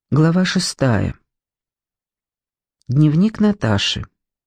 Глава 6. Дневник Наташи.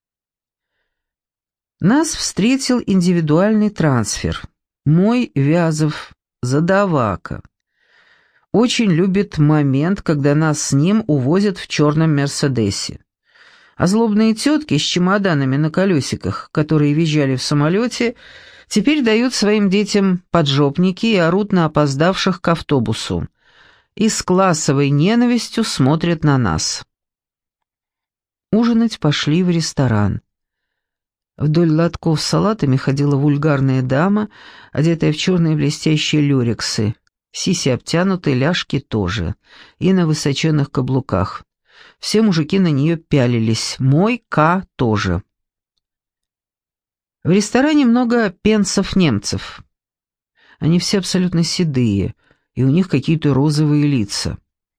Нас встретил индивидуальный трансфер. Мой Вязов, задавака. Очень любит момент, когда нас с ним увозят в черном «Мерседесе». А злобные тетки с чемоданами на колесиках, которые визжали в самолете, теперь дают своим детям поджопники и орут на опоздавших к автобусу. И с классовой ненавистью смотрят на нас. Ужинать пошли в ресторан. Вдоль лотков с салатами ходила вульгарная дама, одетая в черные блестящие люрексы, сиси обтянутые, ляжки тоже, и на высоченных каблуках. Все мужики на нее пялились, мой К тоже. В ресторане много пенсов-немцев. Они все абсолютно седые, и у них какие-то розовые лица.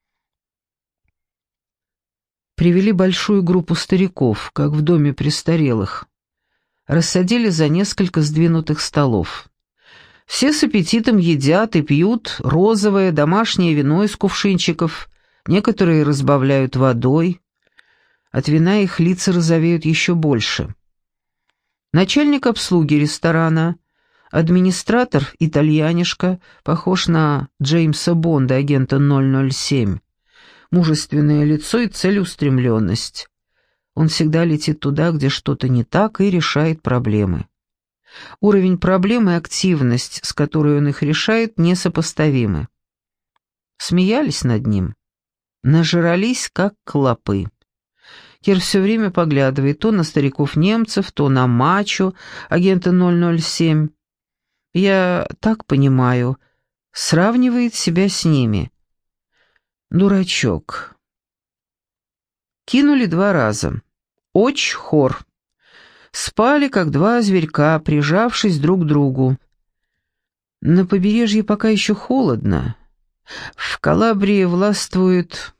Привели большую группу стариков, как в доме престарелых. Рассадили за несколько сдвинутых столов. Все с аппетитом едят и пьют розовое домашнее вино из кувшинчиков, некоторые разбавляют водой. От вина их лица розовеют еще больше. Начальник обслуги ресторана, администратор, итальянишка, похож на Джеймса Бонда, агента 007. Мужественное лицо и целеустремленность. Он всегда летит туда, где что-то не так, и решает проблемы. Уровень проблем и активность, с которой он их решает, несопоставимы. Смеялись над ним. Нажрались, как клопы. Кир все время поглядывает то на стариков-немцев, то на мачо, агента 007. Я так понимаю, сравнивает себя с ними. Дурачок. Кинули 2 раза. Очень хор. Спали, как 2 зверька, прижавшись друг к другу. На побережье пока еще холодно. В Калабрии властвует...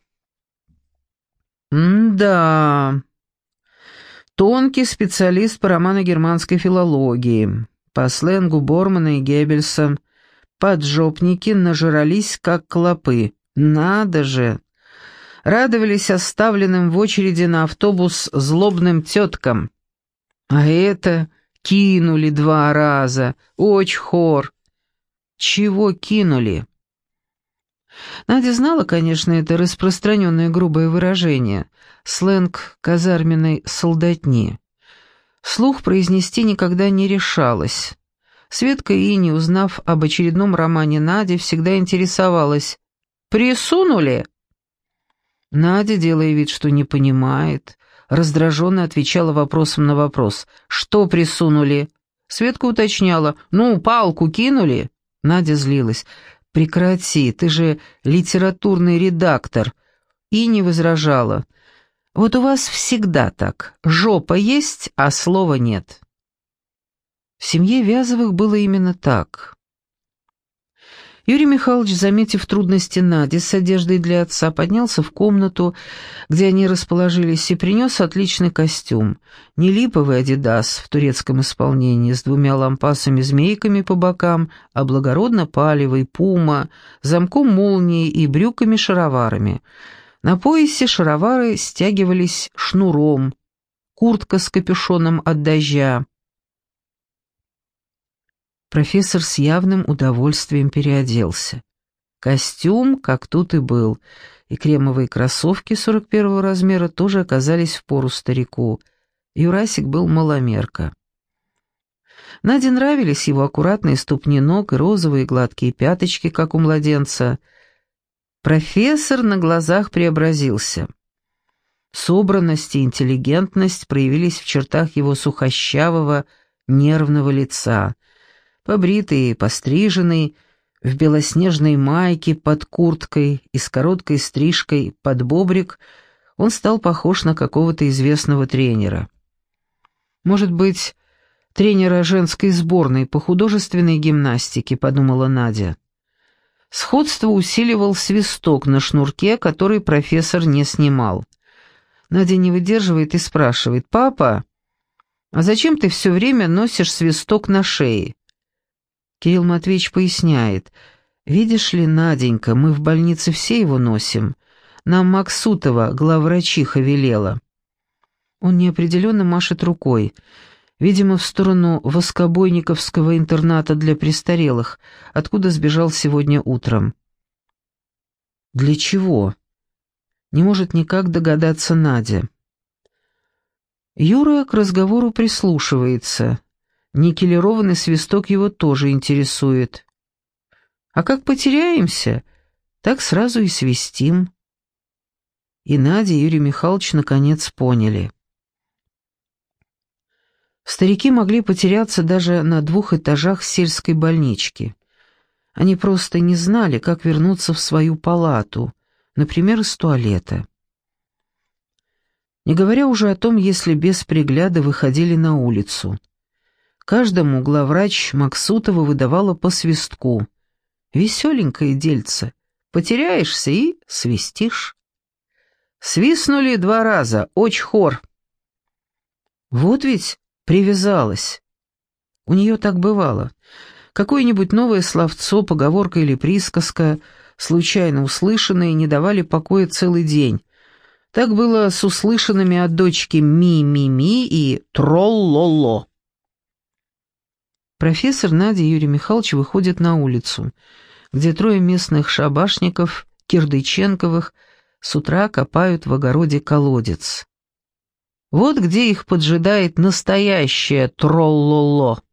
Да. Тонкий специалист по романо-германской филологии. По сленгу Бормана и Геббельса. Поджопники нажрались, как клопы. Надо же! Радовались оставленным в очереди на автобус злобным теткам. А это кинули 2 раза. Очень хор. Чего кинули? Надя знала, конечно, это распространенное грубое выражение, сленг казарменной солдатни. Вслух произнести никогда не решалась. Светка Ини, узнав об очередном романе Нади, всегда интересовалась. «Присунули?» Надя, делая вид, что не понимает, раздраженно отвечала вопросом на вопрос. «Что присунули?» Светка уточняла. «Ну, палку кинули?» Надя злилась. «Прекрати, ты же литературный редактор». И не возражала. «Вот у вас всегда так. Жопа есть, а слова нет». В семье Вязовых было именно так. Юрий Михайлович, заметив трудности Нади с одеждой для отца, поднялся в комнату, где они расположились, и принес отличный костюм. Не липовый «Адидас» в турецком исполнении с 2 лампасами-змейками по бокам, а благородно-палевый «Пума», замком молнии и брюками-шароварами. На поясе шаровары стягивались шнуром, куртка с капюшоном от дождя. Профессор с явным удовольствием переоделся. Костюм, как тут и был, и кремовые кроссовки 41-го размера тоже оказались впору старику. Юрасик был маломерка. Наде нравились его аккуратные ступни ног и розовые гладкие пяточки, как у младенца. Профессор на глазах преобразился. Собранность и интеллигентность проявились в чертах его сухощавого, нервного лица. Побритый и постриженный, в белоснежной майке под курткой и с короткой стрижкой под бобрик, он стал похож на какого-то известного тренера. Может быть, тренера женской сборной по художественной гимнастике, подумала Надя. Сходство усиливал свисток на шнурке, который профессор не снимал. Надя не выдерживает и спрашивает: «Папа, а зачем ты все время носишь свисток на шее?» Кирилл Матвеевич поясняет: «Видишь ли, Наденька, мы в больнице все его носим, Нам Максутова, главврачиха, велела». Он неопределенно машет рукой, видимо, в сторону воскобойниковского интерната для престарелых, откуда сбежал сегодня утром. «Для чего?» Не может никак догадаться Надя. Юра к разговору прислушивается. Никелированный свисток его тоже интересует. «А как потеряемся, так сразу и свистим». И Надя и Юрий Михайлович наконец поняли. Старики могли потеряться даже на 2 этажах сельской больнички. Они просто не знали, как вернуться в свою палату, например, из туалета. Не говоря уже о том, если без пригляда выходили на улицу. Каждому главврач Максутова выдавала по свистку. Веселенькое дельце. Потеряешься и свистишь. Свистнули 2 раза, очень хор. Вот ведь привязалась. У нее так бывало. Какое-нибудь новое словцо, поговорка или присказка, случайно услышанные, не давали покоя целый день. Так было с услышанными от дочки «ми-ми-ми» и «тролл-ло-ло». Профессор, Надя и Юрий Михайлович выходят на улицу, где 3 местных шабашников, Кирдыченковых, с утра копают в огороде колодец. Вот где их поджидает настоящее тролл-ло-ло.